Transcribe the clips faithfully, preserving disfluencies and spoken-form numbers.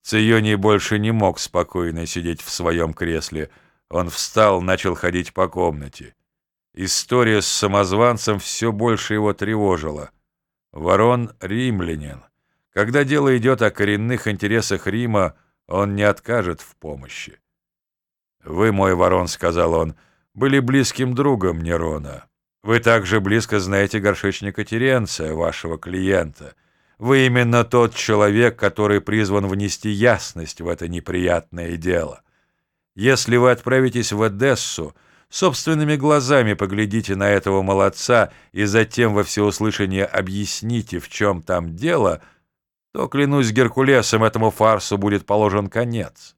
Ционий больше не мог спокойно сидеть в своем кресле. Он встал, начал ходить по комнате. История с самозванцем все больше его тревожила. Ворон — римлянин. Когда дело идет о коренных интересах Рима, он не откажет в помощи. «Вы, мой Ворон, — сказал он, — были близким другом Нерона. Вы также близко знаете горшечника Теренция, вашего клиента. Вы именно тот человек, который призван внести ясность в это неприятное дело. Если вы отправитесь в Эдессу, собственными глазами поглядите на этого молодца и затем во всеуслышание объясните, в чем там дело, то, клянусь Геркулесом, этому фарсу будет положен конец».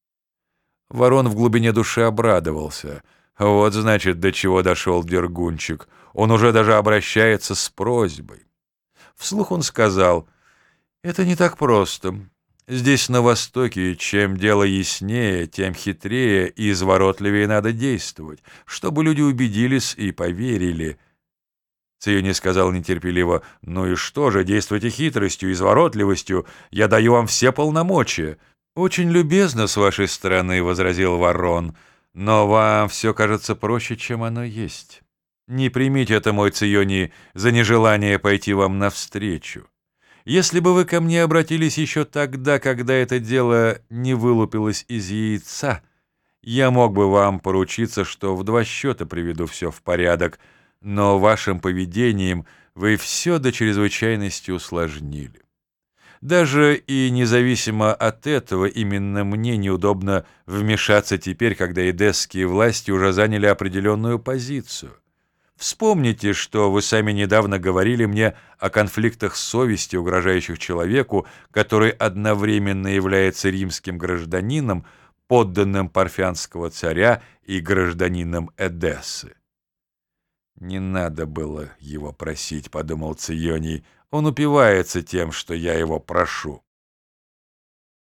Ворон в глубине души обрадовался. Вот, значит, до чего дошел Дергунчик. Он уже даже обращается с просьбой. Вслух он сказал: «Это не так просто. Здесь, на Востоке, чем дело яснее, тем хитрее и изворотливее надо действовать, чтобы люди убедились и поверили». Ционий сказал нетерпеливо: «Ну и что же, действуйте хитростью, изворотливостью, я даю вам все полномочия». «Очень любезно с вашей стороны, — возразил Ворон, — но вам все кажется проще, чем оно есть. Не примите это, мой Ционий, за нежелание пойти вам навстречу. Если бы вы ко мне обратились еще тогда, когда это дело не вылупилось из яйца, я мог бы вам поручиться, что в два счета приведу все в порядок, но вашим поведением вы все до чрезвычайности усложнили. Даже и независимо от этого, именно мне неудобно вмешаться теперь, когда эдесские власти уже заняли определенную позицию. Вспомните, что вы сами недавно говорили мне о конфликтах совести, угрожающих человеку, который одновременно является римским гражданином, подданным парфянского царя и гражданином Эдессы. «Не надо было его просить, — подумал Ционий, — он упивается тем, что я его прошу».